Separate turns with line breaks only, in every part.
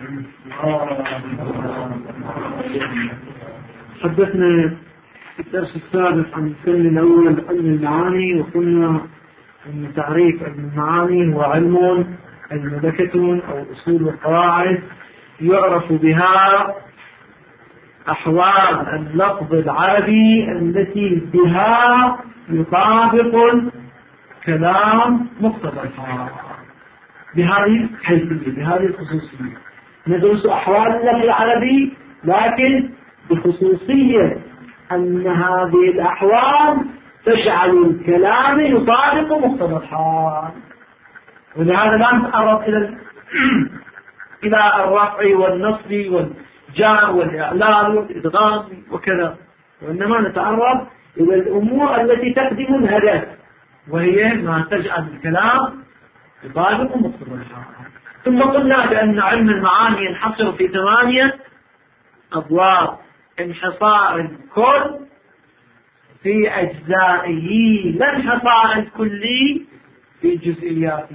حدثنا في الدرس السابق عن الفن الأول علم المعاني، وقلنا أن تعريف علم المعاني هو علم الملكة أو الأصول والقواعد يعرف بها أحوال اللفظ العربي التي بها يطابق الكلام مقتضى الحال، بهذه الحيثية، بهذه الخصوصية. ندرس أحوال اللفظ العربي لكن بخصوصية أن هذه الأحوال تجعل الكلام يطابق مقتضى الحال، ولهذا لا نتعرض إلى الرفع والنصب والجار والإعلال والإدغام وكذا، وإنما نتعرض إلى الأمور التي تخدم الهدف، وهي ما تجعل الكلام يطابق مقتضى الحال. ثم قلنا بأن علم المعاني ينحصر في 8 أبواب، انحصار الكل في أجزائه لا انحصار الكلي في جزئياته.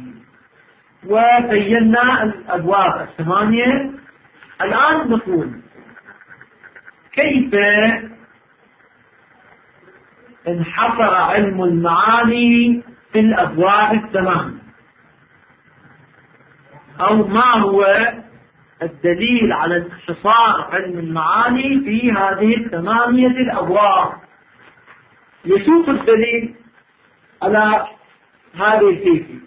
وبينا الأبواب 8. الآن نقول كيف انحصر علم المعاني في الأبواب 8، أو ما هو الدليل على انحصار علم المعاني في هذه 8 الأبواب. يسوق الدليل على هذه الكيفية.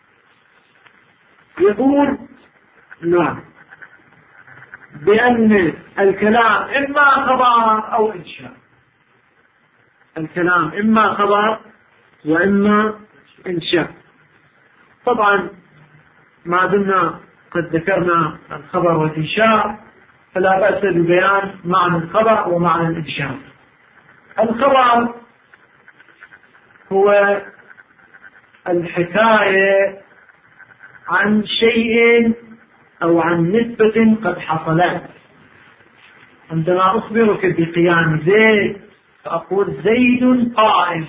يقول نعم بأن الكلام إما خبر أو إنشاء، الكلام إما خبر وإما إنشاء. طبعا ما دمنا قد ذكرنا الخبر والإنشاء فلا بأس ببيان معنى الخبر ومعنى الإنشاء. الخبر هو الحكاية عن شيء أو عن نسبة قد حصلت. عندما أخبرك بقيام زيد فأقول زيد قائم،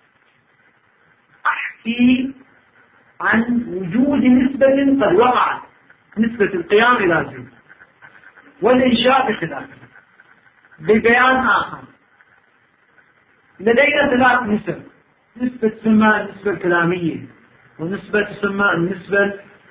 أحكي عن وجود نسبة قد وقعت، نسبة القيام إلى زيد. والإنشاء بخلافه ببيان آخر. لدينا 3 نسب، نسبة تسمى النسبة الكلامية، ونسبة تسمى النسبة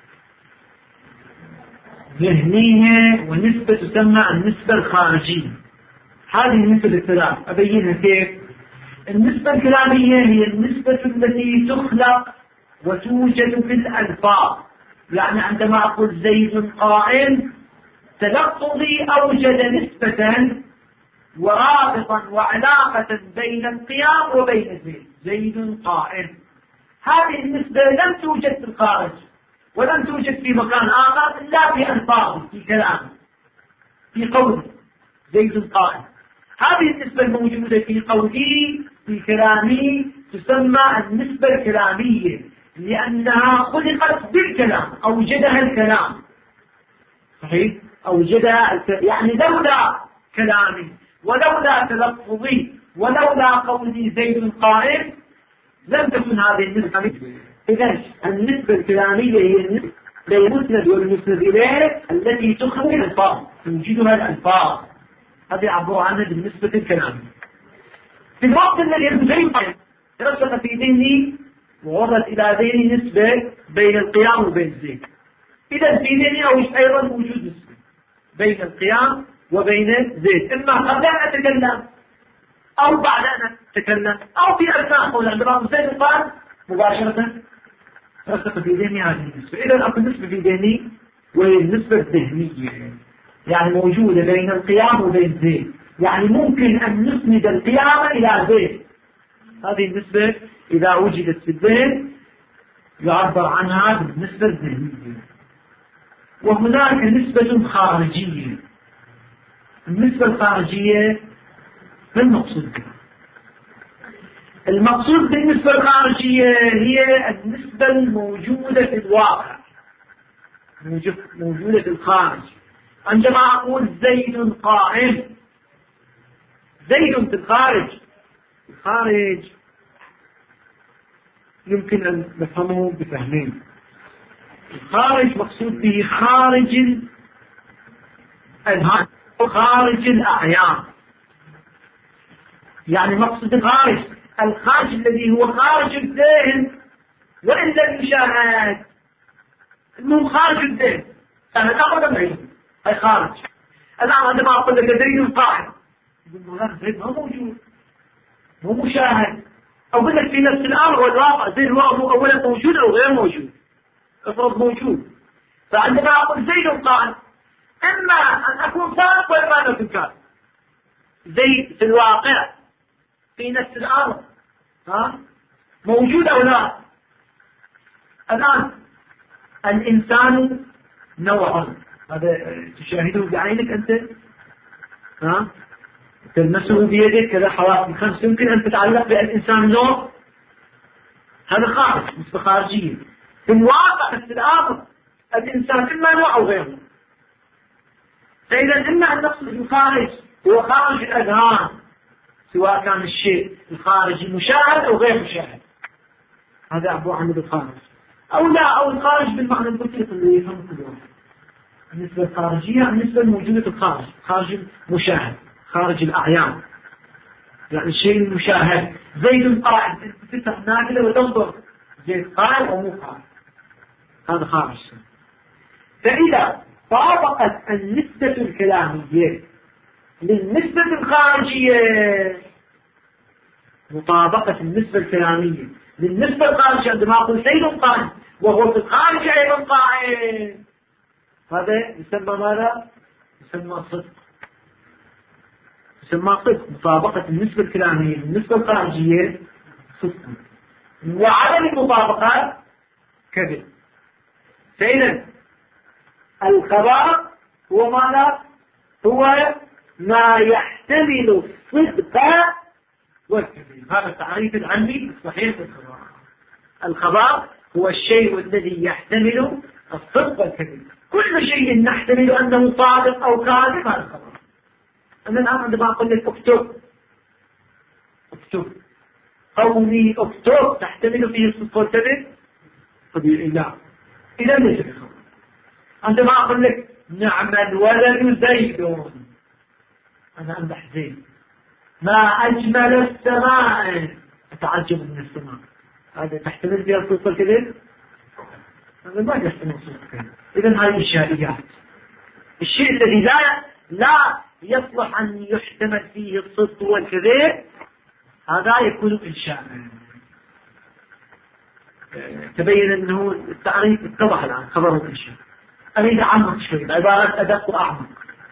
الذهنية، ونسبة تسمى النسبة الخارجية. هذه النسبة ال3 أبينها كيف. النسبة الكلامية هي النسبة التي تخلق وتوجد في الألفاظ، يعني عندما أقول زيد قائم تلفظي أوجد نسبة ورابطا وعلاقة بين القيام وبين زيد قائم. هذه النسبة لم توجد في الخارج ولم توجد في مكان آخر إلا في ألفاظ، في كلام، في قول زيد قائم. هذه النسبة الموجودة في قولي في كلامي تسمى النسبة الكلامية، لأنها خلقت بالكلام، أوجدها الكلام. صحيح؟ أوجدها يعني لولا كلامي ولولا تلفظي ولولا قولي زيد قائم لم تكن هذه النسبة. إذن النسبة الكلامية هي النسبة بين المسند والمسند إليه التي تخرج الألفاظ، توجدها الألفاظ. هذه عبارة عنها بالنسبة الكلامية. في الوقت الذي زيد قائم رسخ في ذهني ووصلت إلى ذهني نسبة بين القيام وبين زيد. إذا في ذهني أيضا وجود نسبة بين القيام وبين زيد، إما قبل أن أتكلم أو بعد أن أتكلم أو في أثناء قول عندما زيد قال مباشرة رسخ في ذهني هذه النسبة. إذا أكو نسبة في ذهني وهي النسبة الذهنية، يعني موجودة بين القيام وبين زيد، يعني ممكن أن نسند القيام إلى زيد. هذه النسبة إذا وجدت في الذهن يعبر عنها بالنسبة الذهنية. وهناك نسبة خارجية. النسبة الخارجية ما المقصود بها؟ المقصود بالنسبة الخارجية هي النسبة الموجودة في الواقع، موجودة في الخارج. عندما أقول زيد قائم، زيد في الخارج، الخارج يمكن أن نفهمه بفهمين. الخارج مقصود به خارج الأذهان خارج الأعيان. يعني مقصد الخارج الذي هو خارج الذهن وإن لم يشاهد، المهم خارج الذهن. أنا أقول بعيد أي خارج. الآن عندما أقول لك زيد قائم، يقول زيد ما موجود، مو مشاهد. أقول لك في نفس الأمر والواقع زيد هو أولا موجود أو غير موجود. افرض موجود، فعندما أقول زيد قائم إما أن أكون صادق وإما أن أكون كاذب. زيد في الواقع في نفس الأمر موجود أو لا. الآن الإنسان نوع، هذا تشاهده بعينك أنت، تلمسه بيدك كذا، حواس الخمس يمكن أن تتعلق بالإنسان نوع، هذا خارج، نسبة خارجية. في الواقع في الآخر الإنسان إما نوع أو غيره. فإذا إما أن نقصد الخارج هو خارج الأذهان، سواء كان الشيء الخارجي مشاهد أو غير مشاهد، هذا أبو عمد الخارج، أو لا، أو الخارج بالمعنى البسيط اللي يفهم كل واحد. النسبة الخارجية النسبة الموجودة في الخارج، خارج المشاهد، خارج الأعيان، يعني الشيء المشاهد. زيد قائم، تفتح نافذة وتنظر زيد قائم أو مو قائم، هذا خارج. فإذا طابقت النسبة الكلامية للنسبة الخارجية، مطابقة النسبة الكلامية للنسبة الخارجية، عندما أقول زيد قائم وهو في الخارج أيضا قائم، هذا يسمى ماذا؟ يسمى صدق. يسمى صدق، مطابقة النسبة الكلامية للنسبة الخارجية صدق، وعدم المطابقة كذب. فإذا الخبر هو ماذا؟ هو ما يحتمل الصدق والكذب. هذا التعريف العلمي الصحيح للخبر. الخبر هو الشيء الذي يحتمل الصدق والكذب. كل شيء نحتمل أنه صادق أو كاذب هذا الخبر. أنا الآن عندما أقول لك اكتب، قولي اكتب تحتمل فيه الصدق والكذب؟ طبيعي لا، إذا ليس بخبر. عندما أقول لك نعم الولد زيد، أنا أمدح زيد. ما أجمل السماء، أتعجب من السماء، هذا تحتمل فيها الصدق والكذب؟ هذا ما يحتمل الصدق والكذب. إذن هذه إشاريات. الشيء الذي لا يصلح أن يحتمل فيه الصدق والكذب هذا يكون إنشاء. تبين أنه التعريف اتضح الآن، خبر الإنشاء. أريد أعمق شوي، العبارات أدق وأعمق.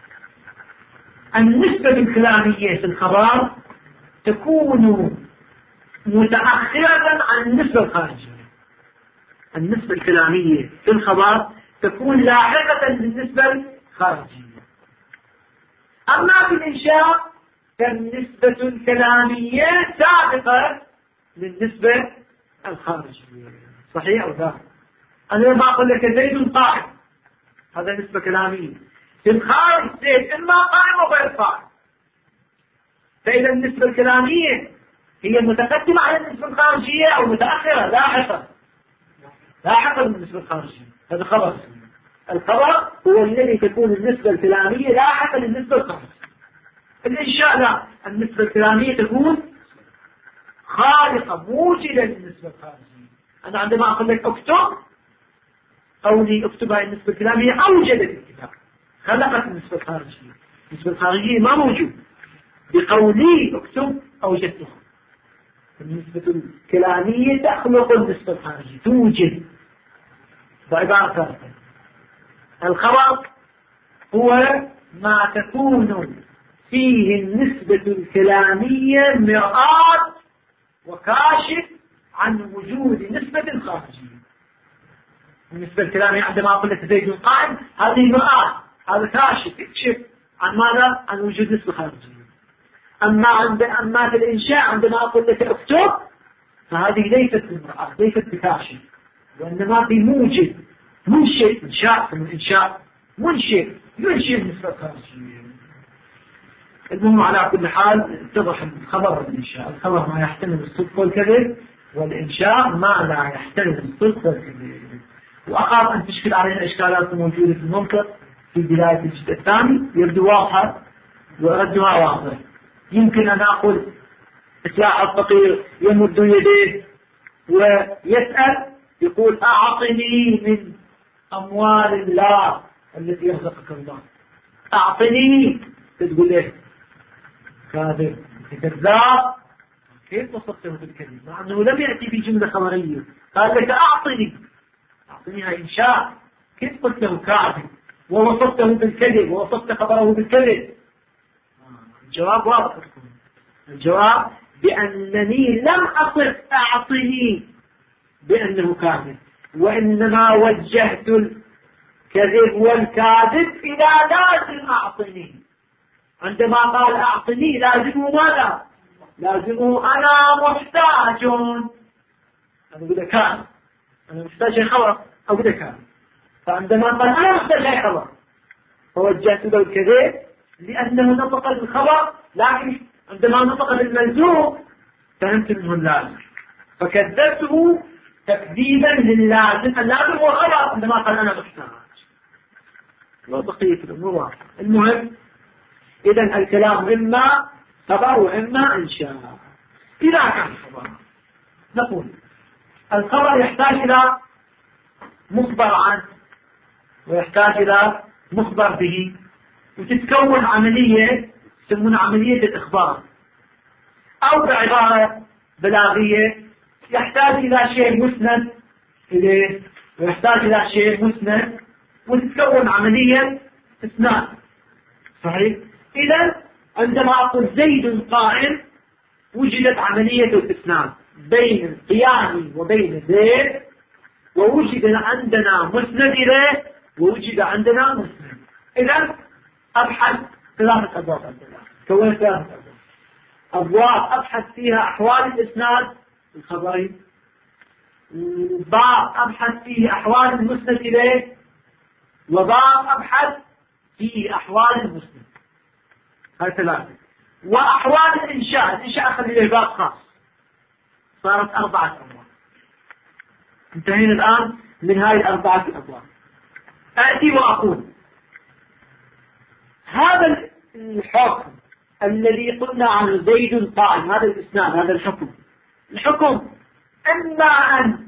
النسبة الكلامية في الخبر تكون متأخرة عن النسبة الخارجية. النسبة الكلامية في الخبر تكون لاحقة للنسبة الخارجية. أما في الإنشاء فالنسبة الكلامية سابقة للنسبة الخارجية. صحيح أو لا؟ أنا لما أقول لك زيد قائم، هذا نسبة كلامية. في الخارج زيد إما قائم أو غير قائم. فإذا النسبة الكلامية هي متقدمة على النسبة الخارجية أو متأخرة لاحقا للنسبة الخارجية. هذا خبر. الخبر هو الذي تكون النسبة الكلامية لاحقا للنسبة الخارجية. الإنشاء لا، النسبة الكلامية تكون خالقة موجدة للنسبة الخارجية. أنا عندما أقول لك اكتب، قولي اكتب هاي النسبة الكلامية أوجدت الكتاب، خلقت النسبة الخارجية. النسبة الخارجية ما موجود، بقولي اكتب أوجدتها. النسبة الكلامية تخلق النسبة الخارجية، توجد. بعبارة ثالثة، الخبر هو ما تكون فيه النسبة الكلامية مرآة وكاشف عن وجود نسبة خارجية. النسبة الكلامية عندما أقول لك زيد قائم، هذه مرآة، هذا كاشف يكشف عن ماذا؟ عن وجود نسبة خارجية. أما في الإنشاء عندما أقول لك اكتب، فهذه ليست بمرآة، ليست بكاشف، وإنما بموجد، منشئ. إنشاء من إنشاء، منشئ ينشئ النسبة الخارجية. المهم على كل حال اتضح الخبر والإنشاء. الخبر ما يحتمل الصدق والكذب، والإنشاء ما لا يحتمل الصدق والكذب. وأخاف أن تشكل علينا إشكالات موجودة في المنطق، في بداية الجزء الثاني يبدو واضحة وردها واضح. يمكن أن أقول إصلاح الفقير يمد يديه ويسأل يقول أعطني من أموال الله التي يرزقك الله، أعطني، تقول إيه؟ كاذب، كذاب. كيف وصفته بالكذب مع أنه لم يأتي بجملة خبرية؟ قال لك أعطني، أعطني إنشاء، كيف قلت له كاذب ووصفته بالكذب ووصفت خبره بالكذب؟ الجواب واضح. الجواب بأنني لم أصف أعطني بأنه كاذب، وإنما وجهت الكذب والكاذب إلى لازم أعطني. عندما قال أعطني لازمه ماذا؟ لازمه أنا محتاج. أنا أقول كاذب، أنا محتاج خبر، أقول كاذب. فعندما قال أنا محتاج خبر فوجهت له الكذب لأنه نطق بالخبر، لكن عندما نطق بالملزوم فهمت منه اللازم فكذبته تكذيبا للازم. اللازم هو خبر عندما قال أنا محتاج. وبقية الأمور. المهم إذا الكلام إما خبر وإما إنشاء. إذا كان خبر نقول الخبر يحتاج إلى مخبر عنه ويحتاج إلى مخبر به، وتتكون عملية يسمونها عملية الإخبار، أو بعبارة بلاغية يحتاج إلى شيء مسند إليه ويحتاج إلى شيء مسند وتتكون عملية إسناد. صحيح؟ إذا عندما أقول زيد قائم وجدت عملية الإسناد بين القيام وبين زيد، ووجد عندنا مسند إليه ووجد عندنا مسند. إذا أبحث ثلاثة أبواب عندنا، كونت ثلاثة أبواب أبحث فيها أحوال الإسناد الخبري، وباب أبحث فيه أحوال المسند إليه، وباب أبحث فيه أحوال المسند. هاي ثلاثة. وأحوال الإنشاء أخذ إليه باب خاص، صارت 4 أبواب. انتهينا الآن من هاي 4 أبواب. آتي وأقول هذا الحكم الذي قلنا عن زيد قائم، هذا الإسناد، هذا الحكم إما أن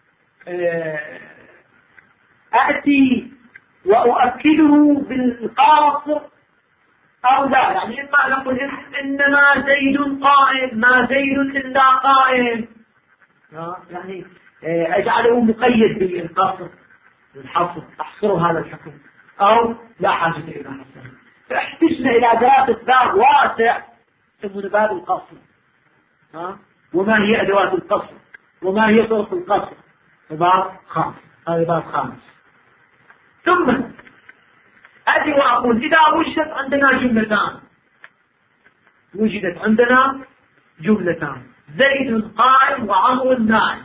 أأتي وأؤكده بالقاصر أو لا. يعني إما أن أقول إنما زيد قائم، ما زيد إلا قائم، يعني أجعله مقيد بالقصر والحصر، أحصر هذا الحكم، أو لا حاجة إلى حصر. فاحتجنا إلى دراسة باب واسع يسمونه باب القصر. وما هي أدوات القصر وما هي طرق القصر، باب خامس. هذا باب خامس. ثم أتي وأقول إذا وجدت عندنا جملتان، زيد قائم وعمر نائم،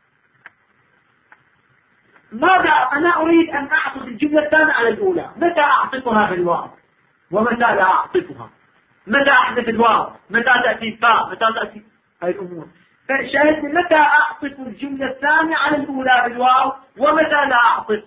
ماذا أنا أريد أن أعطف الجملة الثانية على الأولى؟ متى أعطفها بالواو ومتى لا أعطفها؟ متى أحذف الواو؟ متى تأتي الفاء؟ متى تأتي هاي الأمور؟ فشاهدني متى أعطف الجملة الثانية على الأولى بالواو ومتى لا أعطف.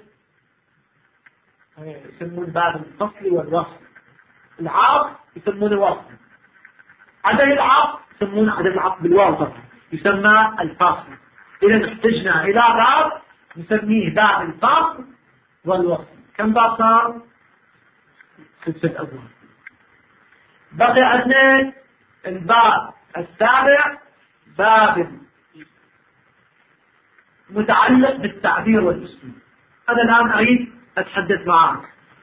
يسمون باب الفصل والوصل. العطف يسمونه وصل، عدم العطف يسمونه عدم العطف بالواو طبعا يسمى الفصل. إذا احتجنا إلى باب نسميه باب الفصل والوصل. كم باب صار؟ 6 أبواب. بقي عندنا الباب السابع، باب متعلق بالتعبير والأسلوب. هذا الآن أريد أتحدث معك.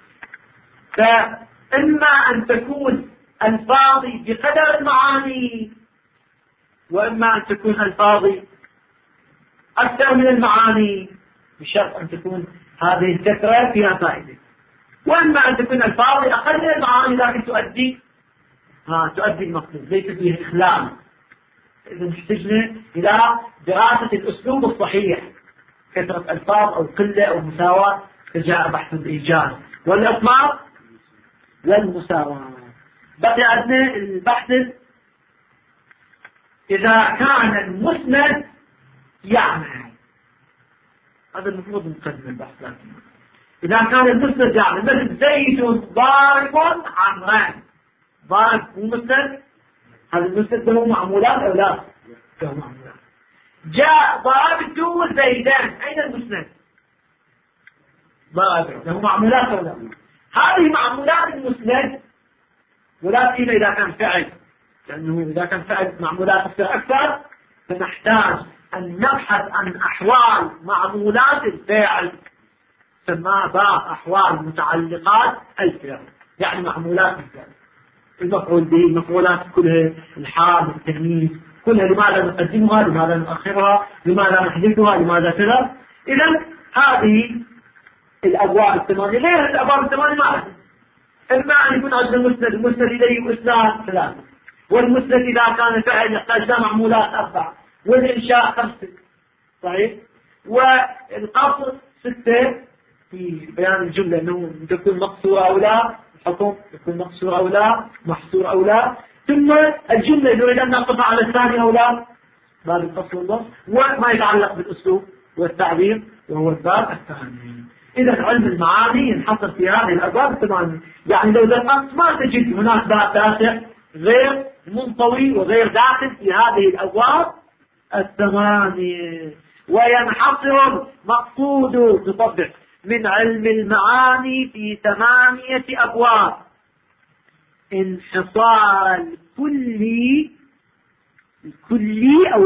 فإما أن تكون الفاظي بقدر المعاني، وإما أن تكون الفاظي أكثر من المعاني، بشرط أن تكون هذه الكثرة فيها فائدة، وإما أن تكون الفاظي أقل من المعاني لكن تؤدي المقصود، ليس فيه إخلال. إذا احتجنا إلى دراسة الأسلوب الصحيح، كثرة ألفاظ أو قلة أو مساواة، فجاء بحث الإيجاز والإطلاق والمساواة. بقي عندنا البحث إذا كان المسند يعني، هذا المفروض نقدم البحث، لكن إذا كان المسند يعني مثل زيد ضارب عمران، ضارب مو مسند، هذا المسند له معمولات أو لا؟ له معمولات. جاء ضربت زيدان، أين المسند؟ ضرب له معمولات أو لا؟ هذه معمولات المسند، ولكن إذا كان فعل، لأنه إذا كان فعل معمولات أكثر فنحتاج أن نبحث عن أحوال معمولات الفعل، سماها باب أحوال متعلقات الفعل، يعني معمولات الفعل، المفعول به، المفعولات كلها، الحال، التمييز، كلها لماذا نقدمها، لماذا نؤخرها، لماذا نحدثها، لماذا كذا. إذا هذه الأبواب الثمانية غير الأبواب الثمانية معها. إما أن يكون عندنا المسند إليه وإسناد ثلاثة، والمسند إذا كان فعل يحتاج معمولات أربعة، والإنشاء خمسة، صحيح، والقصر ستة في بيان الجملة أنه تكون مقصورة أو لا، الحكم يكون مقصور أو لا، محصور أو لا، ثم الجملة نريد أن نقطع على الثاني أو لا، باب الفصل والنص، وما يتعلق بالأسلوب والتعبير وهو الباب الثاني. إذا علم المعاني ينحصر في هذه الأبواب الثمانية. يعني لو دققت ما تجد هناك باب تاسع غير منطوي وغير داخل في هذه الأبواب الثمانية. وينحصر مقصود تطبق من علم المعاني في 8 أبواب: انحصار الكلي أو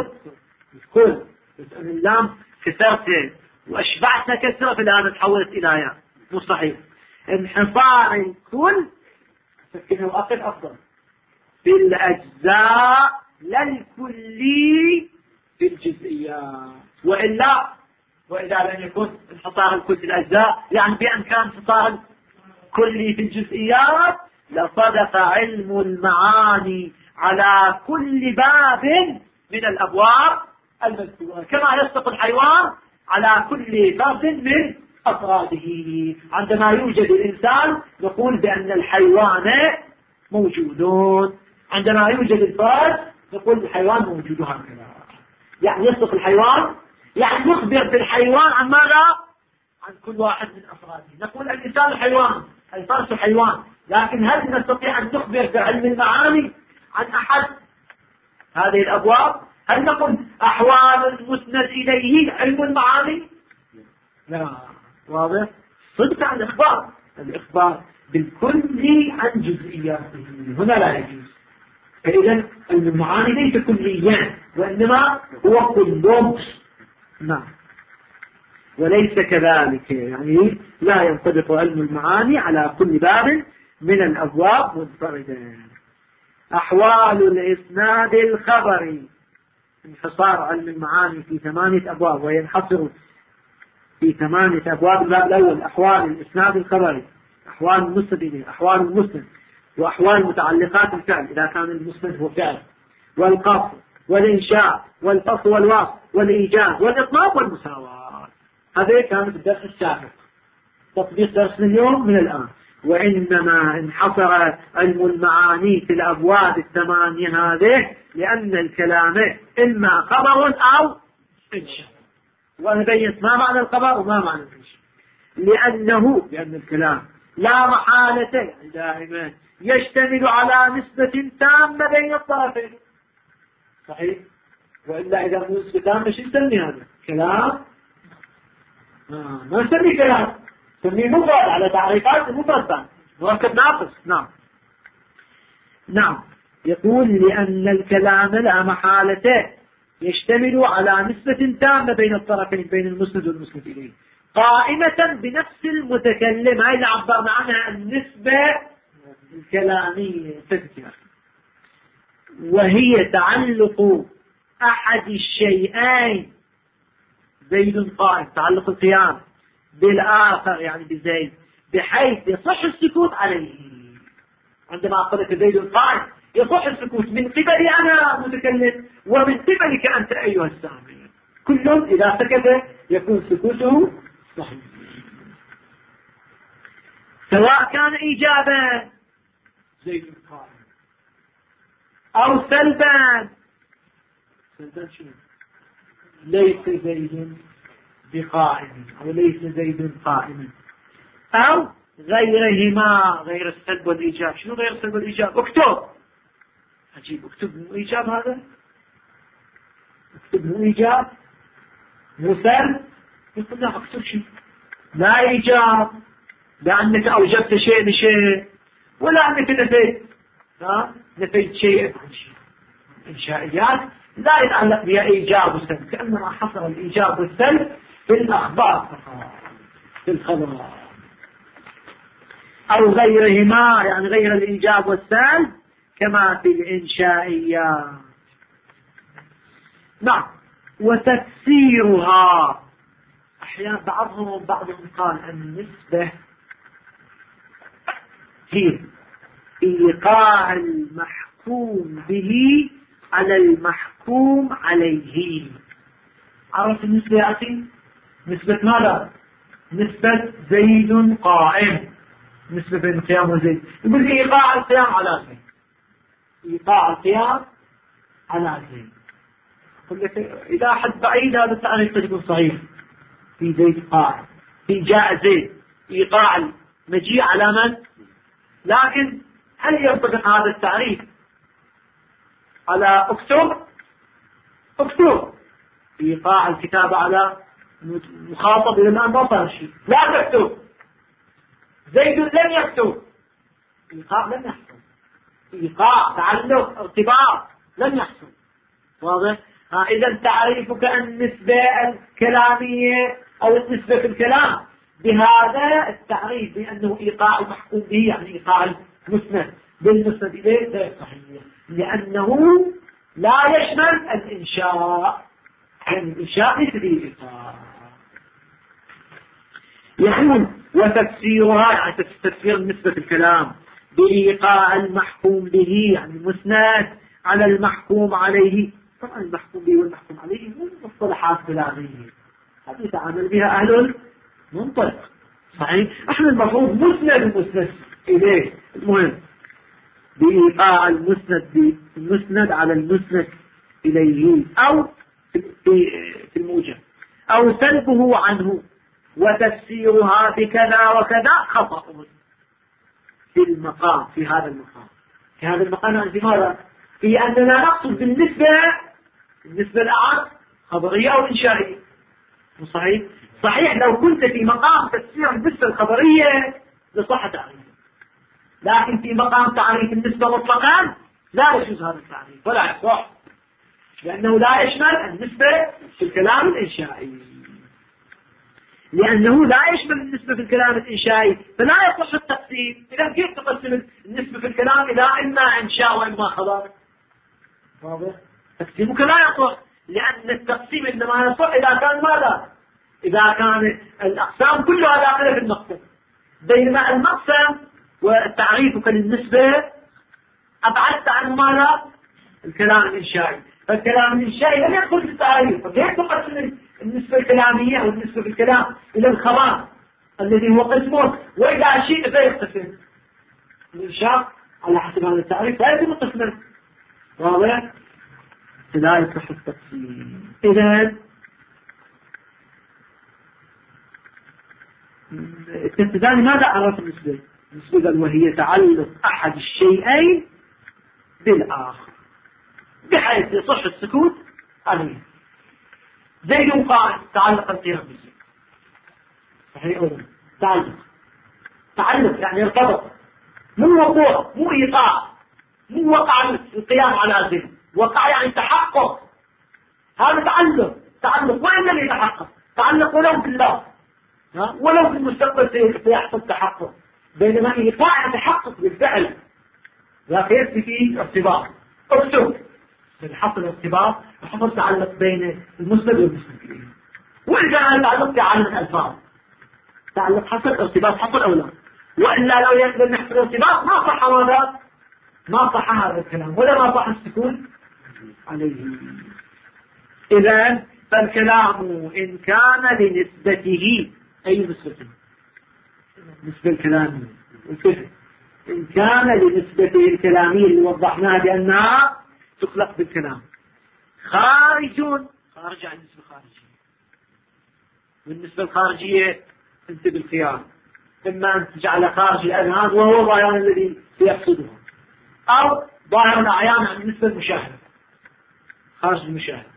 الكل بسم اللام كسرته وأشبعتها كسرة في الآن تحولت إلى ياء، مو صحيح. انحصار الكل سكنه وأقل أفضل في الأجزاء لا الكلي في الجزئيات. وإذا لم يكن انحصار الكل في الأجزاء، يعني بأمكان انحصار الكلي في الجزئيات، لصدق علم المعاني على كل باب من الأبواب المذكورة، كما يصدق الحيوان على كل فرد من أفراده. عندما يوجد الإنسان نقول بأن الحيوان موجودون، عندما يوجد الفرد نقول الحيوان موجود، هكذا. يعني يصدق الحيوان، يعني نخبر بالحيوان عن ماذا؟ عن كل واحد من أفراده. نقول الإنسان حيوان، الفرد حيوان، لكن هل نستطيع أن نخبر بعلم المعاني عن أحد هذه الأبواب؟ هل نقول أحوال المسند إليه علم المعاني؟ لا، واضح؟ صدق عن الإخبار بالكل عن جزئياته هنا لا يجوز. فإذا علم المعاني ليس كليا، وإنما هو كل. نعم، وليس كذلك، يعني لا ينطبق علم المعاني على كل باب من الأبواب منفردا. أحوال الإسناد الخبري، انحصار علم المعاني في 8 أبواب، وينحصر في 8 أبواب. الباب الأول أحوال الإسناد الخبري، أحوال المسند إليه، أحوال المسند، وأحوال متعلقات الفعل إذا كان المسند هو فعل، والقصر والإنشاء والفصل والوصف والإيجاز والإطلاق والمساواة. هذه كانت الدرس السابق، تطبيق درسنا اليوم من الآن. وإنما انحصر علم المعاني في الأبواب 8 هذه لأن الكلام إما خبر أو إنشاء. ونبين ما معنى الخبر وما معنى الإنشاء. لأن الكلام لا محالة دائما يشتمل على نسبة تامة بين الطرفين، صحيح؟ وإلا إذا مو نسبة تامة شو نسمي هذا؟ كلام؟ ما نسمي كلام، نسميه مفرد على تعريفات مفردة، مركب ناقص. نعم، يقول لأن الكلام لا محالة يشتمل على نسبة تامة بين الطرفين، بين المسند والمسند إليه، قائمة بنفس المتكلم. هاي اللي عبرنا عنها النسبة الكلامية، وهي تعلق أحد الشيئين، زيد قائم، تعلق القيام بالآخر يعني بزيد، بحيث يصح السكوت عليه. عندما قلت زيد قائم يصح السكوت من قبلي أنا متكلم ومن قبلك أنت أيها السامع، كل إذا سكت يكون سكوته صحيح، سواء كان إيجابا زيد قائم أو سلبا شنو؟ ليس زيد بقائم أو ليس زيد قائما، أو غيرهما، غير السلب والإيجاب. شنو غير السلب والإيجاب؟ اكتب. عجيب، اكتب مو إيجاب، هذا اكتب مو إيجاب مو سلب. يقول لا اكتب شيء لا إيجاب، لأنك أوجبت شيء لشيء، ولا أنك نفيت شيء عن شيء. إنشائيات لا يتعلق بها إيجاب وسلب، كأنما حصل الإيجاب والسلب في الأخبار في الخبر. أو غيرهما يعني غير الإيجاب والسلب كما في الإنشائيات. نعم. وتفسيرها أحيانا بعضهم قال النسبة هي إيقاع المحكوم به على المحكوم عليه. عرفت النسبة يا أخي؟ نسبة ماذا؟ نسبة زيد قائم، نسبة بين القيام وزيد. يقول لي إيقاع القيام على زيد، إيقاع القيام على زيد. يقول لك إذا حد بعيد هذا التعريف قد يكون صحيح، في زيد قائم، في جاء زيد، إيقاع المجيء على من؟ لكن هل ينطبق هذا التعريف على اكتب إيقاع الكتابة على مخاطب إلى الآن ما صار شيء، لا تكتب. زيد لم يكتب، إيقاع لم يحصل، إيقاع تعلق ارتباط لم يحصل. واضح؟ إذا تعريفك النسبة الكلامية أو النسبة في الكلام بهذا التعريف بأنه إيقاع المحكوم به، يعني إيقاع المسند بالمسند إليه، غير صحيح، لأنه لا يشمل الإنشاء، يعني الإنشاء ليس فيه إيقاع. يقول وتفسيرها يعني تفسير النسبة في الكلام بإيقاع المحكوم به، يعني المسند على المحكوم عليه. طبعا المحكوم به والمحكوم عليه من مصطلحات كلامية هذه يتعامل بها أهل المنطق، صحيح. احنا المفروض مسند إليه، المهم بإيقاع المسند على المسند إليه، أو في الموجب، أو سلبه عنه. وتفسيرها بكذا وكذا خطأ في المقام، في هذا المقام يعني ماذا؟ في أننا نقصد بالنسبة الآن خبرية أو إنشائية. صحيح لو كنت في مقام تفسير النسبة الخبرية لصح تعريف، لكن في مقام تعريف النسبة مطلقا لا يجوز هذا التعريف ولا يصح، لأنه لا يشمل النسبة في الكلام الإنشائي، لأنه لا يشمل النسبة في الكلام الإنشائي، فلا يصح التقسيم. إذا كيف تقسم النسبة في الكلام إلى إما إنشاء وإما خبر؟ واضح؟ تقسيمك لا يصح، لأن التقسيم إنما يصح إذا كان ماذا؟ إذا كان الأقسام كلها داخلة في المقسم، بينما المقسم وتعريفك للنسبة أبعدت عن ماذا؟ الكلام الإنشائي، فالكلام الإنشائي لم يدخل في التعريف. فكيف تقسم النسبة الكلامية أو النسبة في الكلام إلى الخبر الذي هو قسمه، وإذا شيء فيقتسم الإنشاء على حسب هذا التعريف لا يتم قسمه. واضح؟ لا يصح التقسيم. إذن التنتدان ماذا عرف النسبة؟ النسبة وهي تعلق أحد الشيئين بالآخر بحيث يصح السكوت عليه. زيد قائم تعلق القيام بالزيد، صحيح أو لا؟ تعلق يعني ارتبط، مو وقوع، مو إيقاع، مو وقع القيام على زيد، وقع يعني تحقق. هذا تعلق وإن لم يتحقق، تعلق ولو بالله ولو في المستقبل سيحصل تحقق، بينما إيقاع يتحقق بالفعل لا كيف فيه ارتباط. اكتب من حصل ارتباط وحصل تعلق بين المسند والمسند إليه. وإذا تعلق تعلق الألفاظ، تعلق حصل ارتباط حصل أو لا، وإلا لو يقدر نحصل ارتباط ما صح هذا، ما صح هذا الكلام ولا ما صح السكون عليه. إذن فالكلام إن كان لنسبته، أي نسبته؟ نسبة الكلامية والكفر. إن كان لنسبته الكلامية اللي وضحناها بأنها تخلق بالكلام، خارج عن نسبة خارجية، والنسبة الخارجية أنت بالخيار، إما أن تجعل خارج الأذهان وهو ظاهر الذي يقصده، أو ظاهر الأعيان عن النسبة المشاهدة خارج المشاهدة.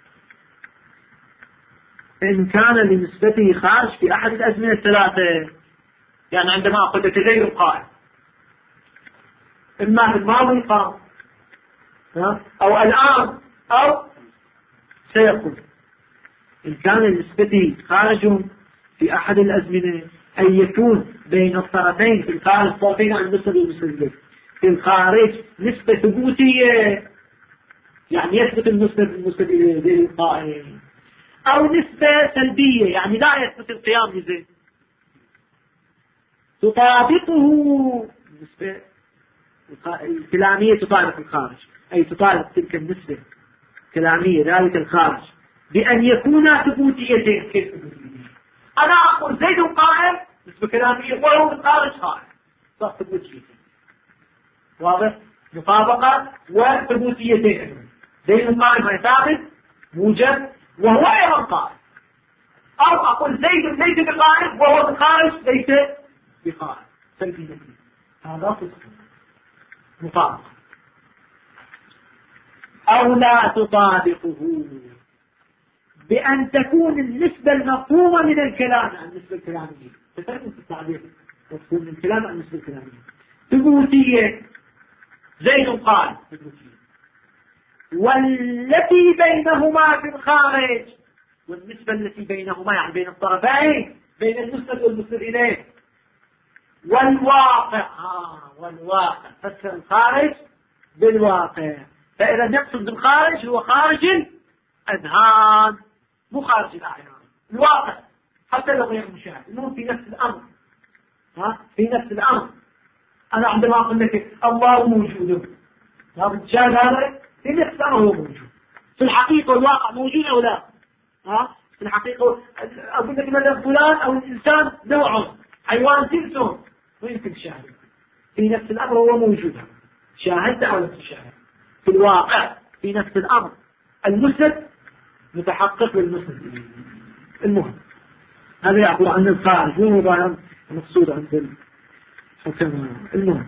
إن كان لنسبته خارج في أحد الأزمنة الثلاثة، يعني عندما أقول لك زيد قائم، إما في الماضي قام أو الآن أو سيكون. إن كان لنسبته خارج في أحد الأزمنة أن يكون بين الطرفين في الخارج طرفين عن النسبة المسلمة في الخارج نسبة ثبوتية، يعني يثبت النسبة للقائم، أو نسبة سلبية يعني لا يثبت القيام بزيد، تطابقه النسبة الكلامية تطابق الخارج، أي تطابق تلك النسبة الكلامية ذلك الخارج بأن يكون ثبوتيتين. كيف ثبوتيتين؟ أنا أقول زيد قائم نسبة كلامية وهو بالخارج قائم، صار ثبوتيتين، واضح؟ مطابقة وثبوتيتين. زيد قائم هي ثابت موجب وهو أيضا قائم، أو أقول زيد ليس بقائم وهو بالخارج ليس بقائم، سلبيتين. هذا صدق مطابقة. أو لا تطابقه بأن تكون النسبة المفهومة من الكلام عن النسبة الكلامية، تفهم في التعبير مفهوم من الكلام عن النسبة الكلامية ثبوتية، زيد قائم ثبوتية، والتي بينهما في الخارج، والنسبة التي بينهما يعني بين الطرفين بين المسند والمسند إليه، والواقع والواقع فسر الخارج بالواقع. فإذا نقصد بالخارج هو خارج الأذهان مو خارج الأعيان، الواقع حتى لو غير مشاهد، إنه في نفس الأمر. في نفس الأمر أنا عندما أقول لك الله موجود، هذا هذا في نفس الأمر هو موجود، في الحقيقة والواقع موجود أو لا؟ في الحقيقة أقول لك مثلا فلان أو الإنسان نوعه حيوان جنسه ويمكن تشاهد، في نفس الأمر هو موجود، شاهدت أو لم تشاهد. في الواقع في نفس الأمر المسند متحقق للمسند. المهم هذا يعبر عن الخارج وهو ظاهر مقصود عند الحكماء. المهم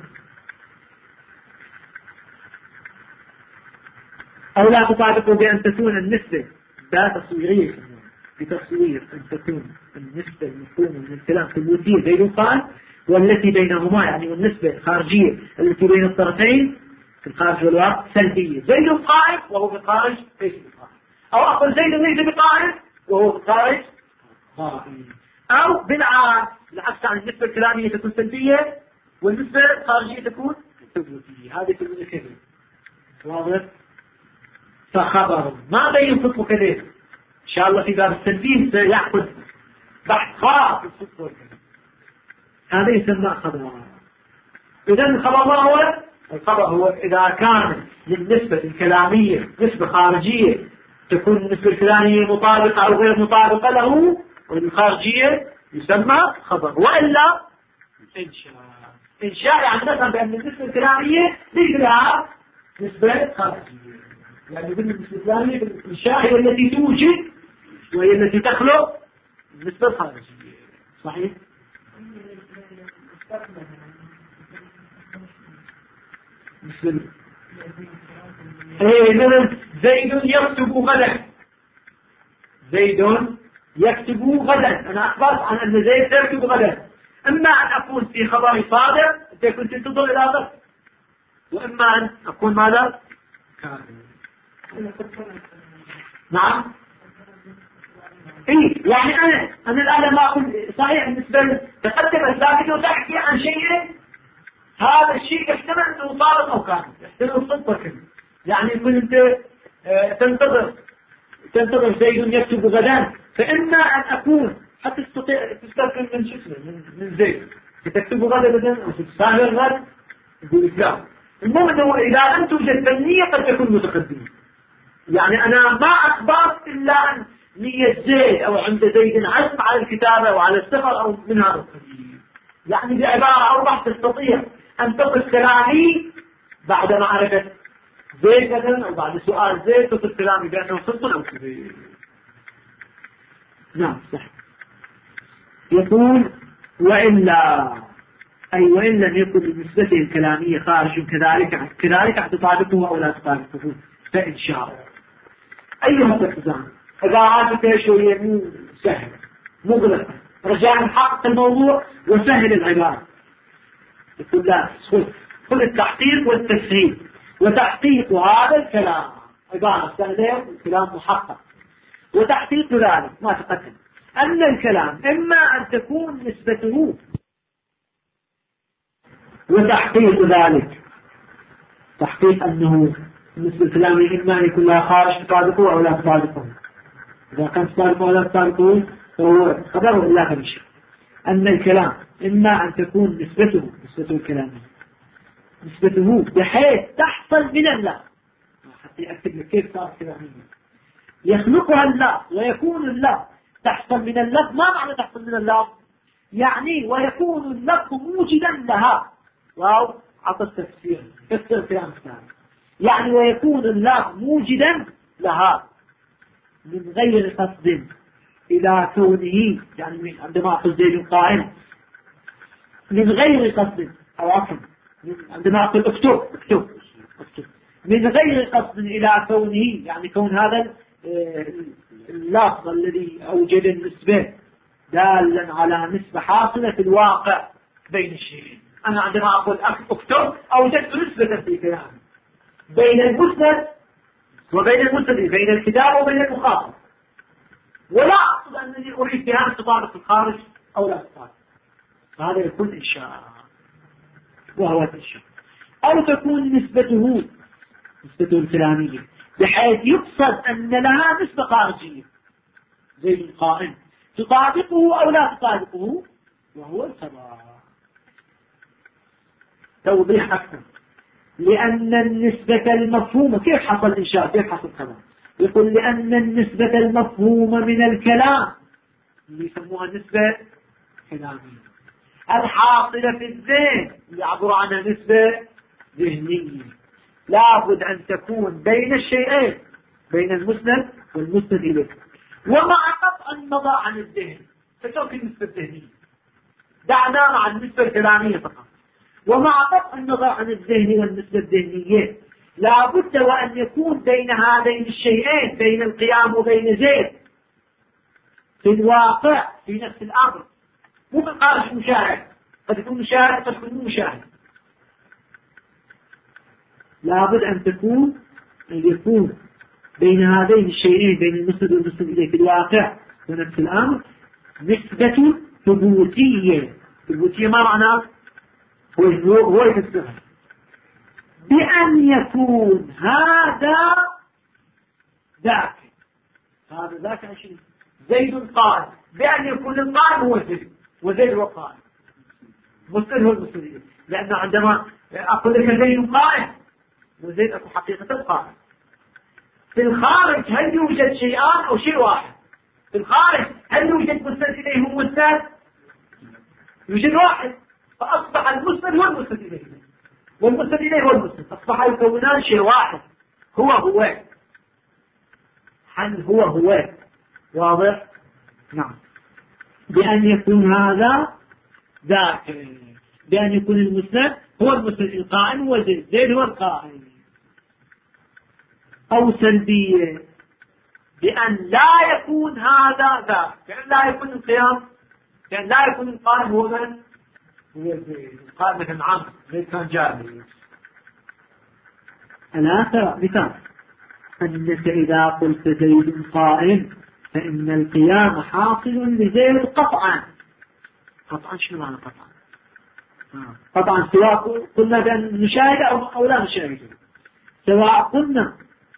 أو لا تطابق بأن تكون النسبة ذات تصويرية، بتصوير أن تكون النسبة المفهومة من الكلام ثبوتية زي قال، والتي بينهما يعني النسبة الخارجية التي بين الطرفين في الخارج والواقع سلبية، زيد قائم وهو في الخارج ليس بقائم، أو أقول زيد ليس بقائم وهو في الخارج قائم، أو بالعكس عن النسبة الكلامية تكون سلبية والنسبة الخارجية تكون ثبوتية. هذه كلمة الكلمة واضح. فخبر ما بين صدق وكذب إن شاء الله في باب السلبية سيأخذ بحث خاص في الصدق والكذب، هذا يسمى خبر. إذا الخبر ما هو؟ الخبر هو إذا كان للنسبة الكلامية نسبة خارجية تكون النسبة الكلامية مطابقة أو غير مطابقة له والخارجية يسمى خبر، وإلا إنشاء يعني مثلا بأن النسبة الكلامية ليس لها نسبة خارجية، يعني بالنسبة الكلامية الإنشاء هي التي توجد وهي التي تخلق النسبة الخارجية. صحيح؟ مثل زيد يكتب غدا، زيد يكتب غدا، أنا أخبرت عن أن زيد يكتب غدا، إما أن أكون في خبر صادق أنت كنت تنتظر إلى غد، وإما أن أكون ماذا؟ نعم. إيه يعني أنا الآن ما أقول صحيح بالنسبة تقدم الزاكية وتحكي عن شيء هذا الشيء يحتمل أنه صادق أو كاذب، يحتمل صدق، يعني كنت تنتظر زيد يكتب غدا، فإما أن أكون حتى تستخدم من شو اسمه من زيد تكتب غدا أو تستعمل غد يقول لا. المهم أنه إذا لم توجد فنية قد تكون متقدمة، يعني أنا ما أخبرت إلا عن نية زيد أو عند زيد عزم على الكتابة أو على السفر أو من هذا القبيل، يعني بعبارة أوضح تستطيع أن تصل كلامي بعد معرفة زيد مثلا أو بعد سؤال زيد تصل كلامي بأنه صدق أو كذب. نعم صح. يقول وإلا، أي وإن لم يكن بنسبته الكلامية خارج كذلك تطابقه أو لا تطابقه فإن شاء. أيها التقزان، إذا عادت شوية مو سهل مغلقة، رجاء نحقق الموضوع وسهل العبارة. يقول لا، خذ التحقيق والتسهيل. وتحقيق هذا الكلام عبارة سهلة وكلام محقق. وتحقيق ذلك ما تقدم أن الكلام إما أن تكون نسبته، وتحقيق ذلك تحقيق أنه نسبة الكلام إما أن يكون لها خارج تطابقه أو لا تطابقه. إذا كان تطابقه أو لا تطابقه فهو خبره إلا فمشي. أن الكلام إما أن تكون نسبته الكلامية نسبته بحيث تحصل من الله، حتى يأكد لك كيف صار كلامية، يخلقها الله ويكون الله تحصل من اللفظ. ما معنى تحصل من اللفظ؟ يعني ويكون اللفظ موجدا لها. واو عطى التفسير فسر الكلام الثاني، يعني ويكون اللفظ موجدا لها من غير قصد إلى كونه، يعني عندما أقول زيد قائم من غير قصد، أو عفوا عندما أقول اكتب من غير قصد إلى كونه، يعني كون هذا اللفظ الذي أوجد النسبة دالا على نسبة حاصلة في الواقع بين الشيئين. أنا عندما أقول اكتب أوجدت نسبة في كلامي بين المسند وبين المسند، بين الكتاب وبين المخاطب، ولا أقصد أنني أريد بها تطابق الخارج أو لا تطابق. هذا يكون إنشاء وهو الإنشاء. أو تكون نسبته الكلامية بحيث يقصد أن لها نسبة خارجية زي القائم تطابقه أو لا تطابقه وهو الخبر. توضيح أكثر، لأن النسبة المفهومة كيف حصل إنشاء كيف حصل خبر؟ يقول لأن النسبة المفهومة من الكلام اللي يسموها نسبة كلامية الحاصلة في الذهن يعبر عنها نسبة ذهنية، لابد أن تكون بين الشيئين، بين المسند والمسند إليه، ومع قطع النظر عن الذهن. فترك النسبة الذهنية، دعنا مع النسبة الكلامية فقط. ومع قطع النظر عن الذهن والنسبة الذهنية لابد وأن يكون بين هذين الشيئين، بين القيام وبين زيد في الواقع في نفس الأمر، مو بالخارج مشاهد، قد يكون مشاهد قد يكون مشاهد. لابد أن يكون بين هذين الشيئين، بين المسند والمسند إليه في الواقع في نفس الأمر نسبة ثبوتية. ثبوتية ما معناه؟ هو ينسبها بأن يكون هذا ذاك. هذا ذاك عشان زيد قائم، بأن يكون القائم هو زيد وزيد هو قائم، مسند هو المسند. لأنه عندما أقول لك زيد قائم وزيد أكو حقيقة القائم. في الخارج هل يوجد شيئان أو شيء واحد؟ في الخارج هل يوجد مسند إليه ومسند؟ يوجد واحد، فأصبح المسند هو المسند إليه والمسند إليه هو المسند، أصبح يكونان شيء واحد هو. هل هو واضح؟ نعم. بأن يكون هذا ذاك، بأن يكون المسند هو المسند القائم وزيد هو القائم. أو سلبية بأن لا يكون هذا ذاك، بأن لا يكون القيام، بأن لا يكون القائم هو من هو زيد. القائم مثل عمرو زيد كان جاهل. الآخر مثال أنك إذا قلت زيد قائم فإن القيام حاصل لزيد قطعا. قطعا شنو معنى قطعا؟ قطعا سواء قلنا بأن نشاهد أو لا نشاهد، سواء قلنا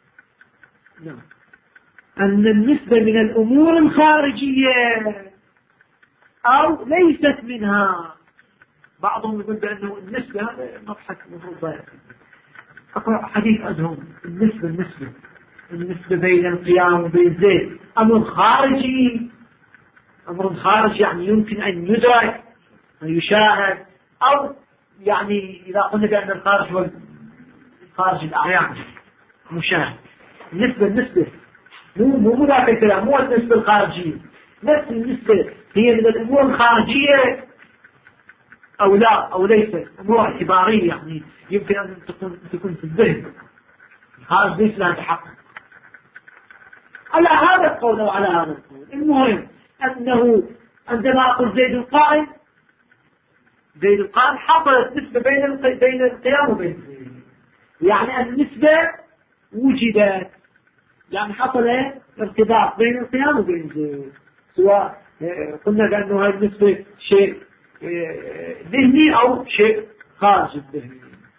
أن النسبة من الأمور الخارجية أو ليست منها. بعضهم يقول بأنه النسبة هذا مضحك مفروض ضائع. حديث أزهم النسبة بين القيام وبين زيد أمر خارجي، أمر خارجي يعني يمكن أن يدرك ويشاهد، أو يعني إذا قلنا بأن الخارج هو خارج الأعيان مشاهد. النسبة مو ذاك الكلام، مو النسبة الخارجية، نفس النسبة هي من الأمور الخارجية أو لا أو ليست أمور اعتبارية، يعني يمكن أن تكون في الذهن، هذا ليس لها تحقق على هذا القول أو على هذا القول. المهم أنه عندما أقول زيد القائم، زيد القائم حصلت نسبة بين القيام وبين زيد، يعني النسبة وجدت، يعني حصل ارتباط بين القيام وبين زيد، سواء قلنا بأنه هذه النسبة شيء ذهني أو شيء خارج الذهني.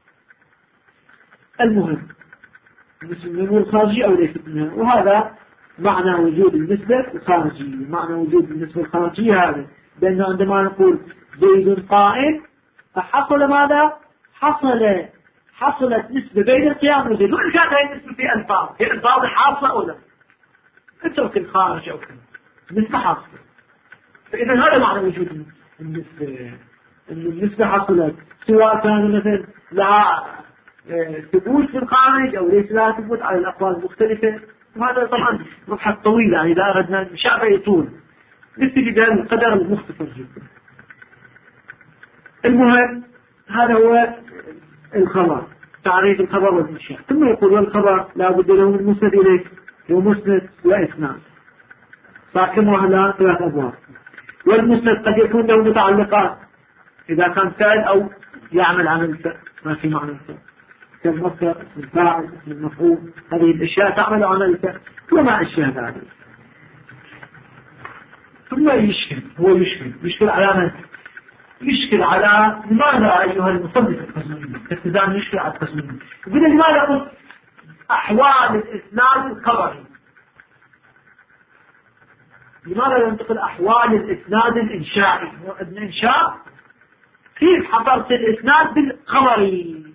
المهم النسبة الخارجية أو ليست منها، وهذا معنى وجود النسبة الخارجية. معنى وجود النسبة الخارجية هذا لأنه عندما نقول زيد قائم فحصل ماذا؟ حصلت نسبة بين القيام وزيد، وإن كانت هذه النسبة في ألفاظ، هي ألفاظ حاصلة أو لا، اترك الخارج أو كذا، النسبة حاصلة. فإذا هذا معنى وجود النسبة، أن النسبة حصلت سواء كان مثلا لها ثبوت في الخارج أو ليس لها ثبوت على الأقوال المختلفة. وهذا طبعا مبحث طويل، يعني إذا أردنا نشعب يطول، نبتدي بهذا القدر المختصر جدا. المهم هذا هو الخبر، تعريف الخبر والإنشاء. ثم يقول والخبر لا بد له من مسند إليه ومسند وإسناد، فاكمها لها 3 أبواب. والمسند قد يكون له متعلقات إذا كان فعل أو يعمل عمل الفعل، ما في معنى الفعل كالمصدر، اسم الفاعل، اسم المفعول، هذه الأشياء تعمل عمل الفعل وما أشياء ذلك. ثم يشكل على من؟ يشكل على لماذا أيها المصنف القسمين التزام يشكل على القسمين. يقول لماذا قلت أحوال الإسناد الخبري؟ لماذا ينتقل أحوال الإسناد الإنشائي؟ الإنشاء كيف حصلت الإسناد بالخبري؟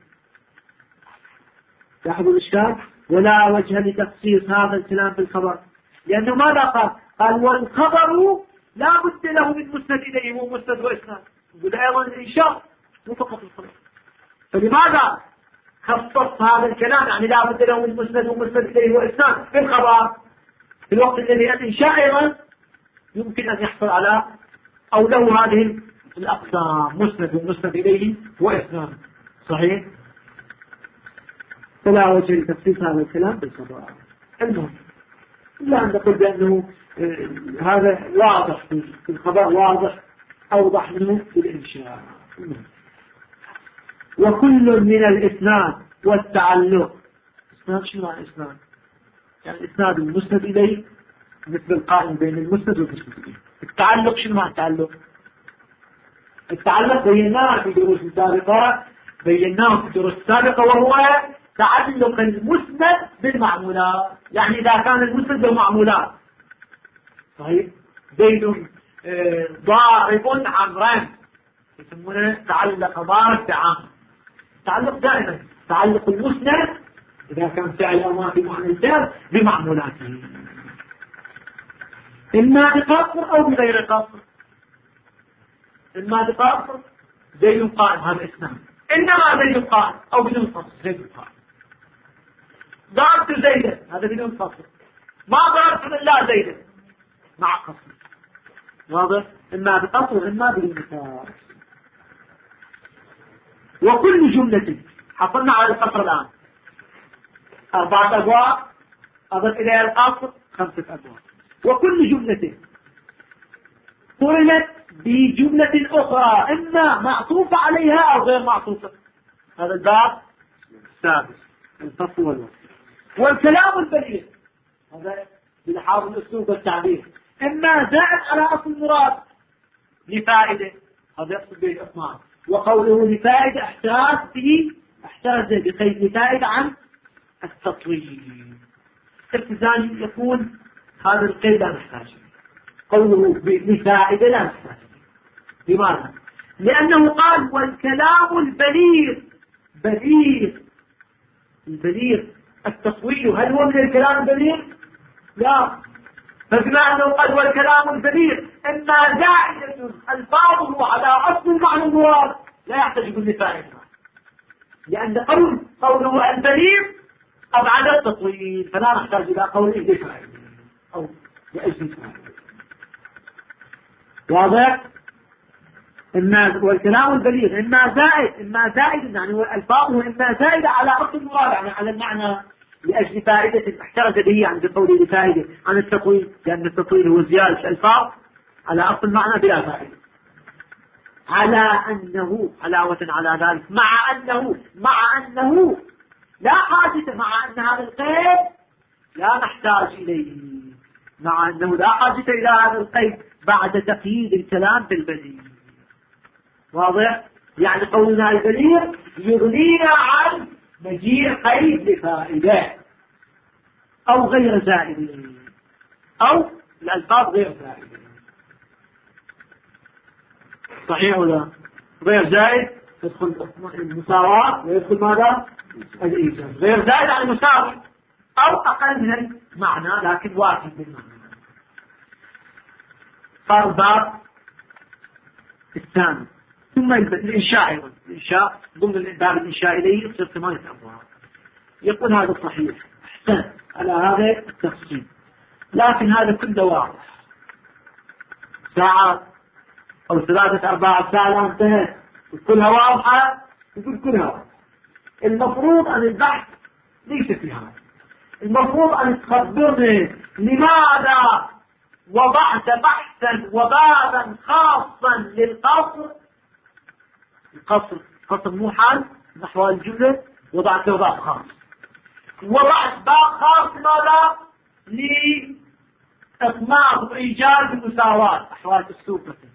لاحظوا الإشكال، ولا وجه لتخصيص هذا الكلام بالخبر، لأنه ماذا قال والخبر لا بد له من مسند إليه ومسند وإسناد. يقول أيضا الإنشاء مو فقط الخبر، فلماذا خصص هذا الكلام؟ يعني لا بد له من مسند ومسند إليه وإسناد في الخبر، في الوقت الذي الإنشاء أيضا يمكن أن يحصل على أو له هذه الأقسام، مسند ومسند إليه وإسناد. صحيح؟ فلا وجه لتخصيص هذا الكلام بالخبر. المهم إلا أن نقول بأنه هذا واضح في الخبر، واضح أوضح منه في الإنشاء. وكل من الإسناد والتعلق. إسناد شنو معنى إسناد؟ يعني الإسناد المسند إليه مثل القائم بين المسند والمسند إليه. التعلق شنو معنى التعلق؟ التعلق بيناه في دروس السابقة وهو تعلق المسند بالمعمولات. يعني إذا كان المسند بالمعمولات، طيب زيد ضارب عمران، يسمونه تعلق ضارب بعمر. تعلق دائما تعلق المسند إذا كان فعل أو ما في معنى الفعل بمعمولاته، إما بقصر أو بغير قصر. إما بقصر زيد قائم، هذا اسمه، إنما زيد قائم أو بدون قصر زيد قائم. ضربت زيدا، هذا بدون قصر. ما ضربت إلا زيدا مع قصر. واضح؟ إما بقصر وإما بدون قصر. وكل جملة حصلنا على القصر الآن 4 أبواب، أضف إليها القصر 5 أبواب. وكل جملة قرنت بجملة أخرى إما معطوفة عليها أو غير معطوفة، هذا الباب السادس، الفصل والوصف. والكلام البليغ هذا بلحاظ الأسلوب والتعبير إما زائد على أصل المراد لفائدة، هذا يقصد به الإطمئنان. وقوله لفائدة احتاز بقيد لفائدة عن التطويل. ابتزال يكون هذا القيد لا نحتاجه، قوله لفائدة لا نحتاجه. لماذا؟ لأنه قال والكلام البليغ التصوير، هل هو من الكلام البليغ؟ لا. فبما أنه قال والكلام البليغ إما زائدة الفاظه على أصل المعنى المراد لا يحتاج لفائدة، لأن قوله البليغ أبعد التطويل، فلا نحتاج إلى قوله لفائدة أو لأجل فائدة. واضح؟ والكلام البليغ إما زائد يعني ألفاظه إما زائدة على أصل المراد، يعني على المعنى لأجل فائدة احترز به عند قوله لفائدة عن التطويل، لأن التطويل هو زيادة الألفاظ على أصل المعنى بلا فائدة، على أنه علاوة على ذلك مع أنه لا حاجة، مع أن هذا القيد لا نحتاج إليه، مع أنه لا حاجة إلى هذا القيد بعد تقييد الكلام بالبديل. واضح؟ يعني قولنا البليغ يغنينا عن مجيء قيد لفائدة أو غير زائد، أو الألفاظ غير زائدة. صحيح ولا غير زائد؟ يدخل المساواة ويدخل ماذا؟ الإيجاز. غير زائد عن المساواة أو أقل من المعنى لكن واحد بالمعنى. فالباب الثاني ثم الإنشاء أيضا، الإنشاء ضمن الباب الإنشاء إليه يصير 8 أبواب. يقول هذا صحيح، أحسن على هذا التفصيل، لكن هذا كله واضح. ساعات أو 3-4 ساعات انتهت كلها واضحة، يقول كلها واضحة. المفروض أن البحث ليس في هذا، المفروض أن تخبرني لماذا وضعت بحثا وبابا خاصا للقصر. القصر مو حال من أحوال الجملة، وضعت له باب خاص، وضعت باب خاص ماذا؟ لإطلاق وإيجاد المساواة أحوال السوق مثلا.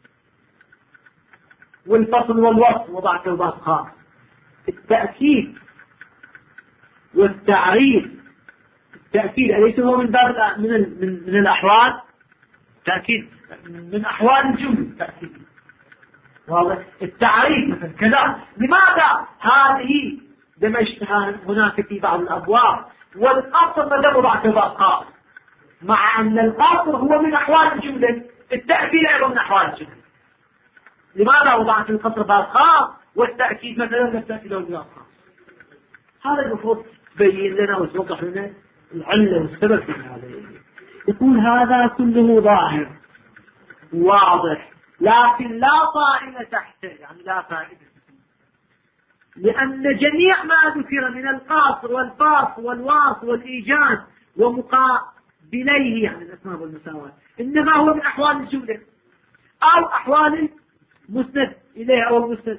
والفصل والوصف وضعت له باب خاص. التأكيد والتعريف، التأكيد أليس هو من باب من الأحوال؟ تأكيد من أحوال الجملة تأكيد. واضح؟ التعريف مثلا كذا. لماذا هذه دمجتها هناك في بعض الأبواب؟ والقصر ماذا وضعت باب خاص، مع أن القصر هو من أحوال الجملة، التأكيد أيضا من أحوال الجملة. لماذا وضعت القصر باب خاص والتأكيد مثلا التأكيد له باب خاص؟ هذا المفروض تبين لنا وتوضح لنا العلة والسبب في هذا. يقول هذا كله ظاهر واضح، لكن لا طائل تحته، يعني لا فائدة، لأن جميع ما ذكر من القاصر والفاصل والواصل والإيجاز ومقابليه يعني الأسماء والمساواة إنما هو من أحوال الجملة أو أحوال المسند إليه أو المسند،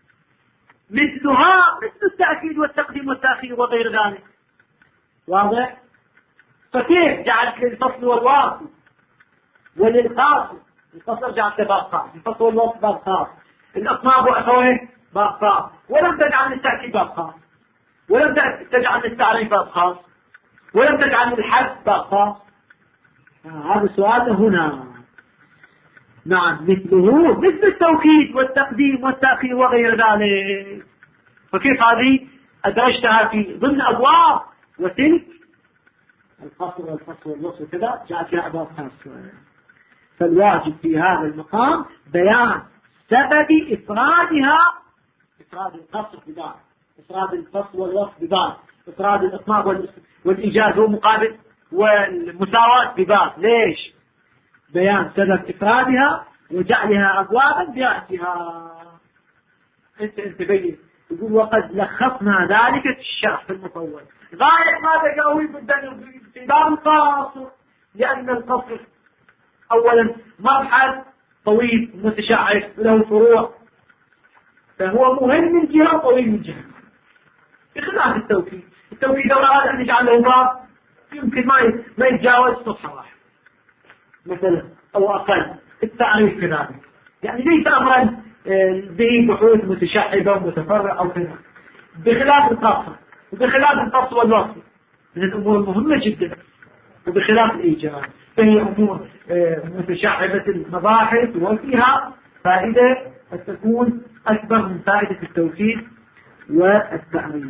مثلها مثل التأكيد والتقديم والتأخير وغير ذلك. واضح؟ فكيف جعلت للفصل والواصل وللقاصر؟ القصر جعلت باب خاص، الفصل والوصف باب خاص، الأسماء وأخويه باب خاص، ولم تجعل للتأكيد باب خاص، ولم تجعل للتعريف باب خاص، ولم تجعل للحد باب خاص. هذا السؤال هنا. نعم، مثله مثل التوكيد والتقديم والتأخير وغير ذلك. فكيف هذه أدرجتها في ضمن أبواب وتلك القصر والفصل والوصف وكذا جاءت فيها أبواب خاصة؟ فالواجب في هذا المقام بيان سبب إفرادها، إفراد القصر بذلك، إفراد الفصل والوصف بذلك، إفراد الإطلاق والإيجاز والمقابل والمساواة بذلك. ليش؟ بيان سبب إفرادها وجعلها أبوابا بيأتها. أنت بين. يقول وقد لخصنا ذلك في الشرح في المطول. غاية ما تجاوي بالدنيا في باب القصر، لأن القصر أولا مرحل طويل متشعب له فروع، فهو مهم من جهة وطويل من جهة، بخلاف التوكيد. التوكيد لو أراد أن يجعل له باب يمكن ما يتجاوز صفحة واحدة مثلا أو أقل. التعريف كذلك، يعني ليس أمرا به بحوث متشعبة ومتفرعة أو كذا، بخلاف القصر وبخلاف القصر والوصف من الأمور المهمة جدا، وبخلاف الإيجاز فهي أمور متشعبة المباحث وفيها فائدة قد تكون أكبر من فائدة التوكيد والتعريف.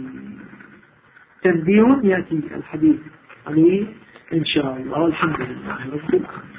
تنبيه يأتي الحديث عليه إن شاء الله. والحمد لله رب العالمين.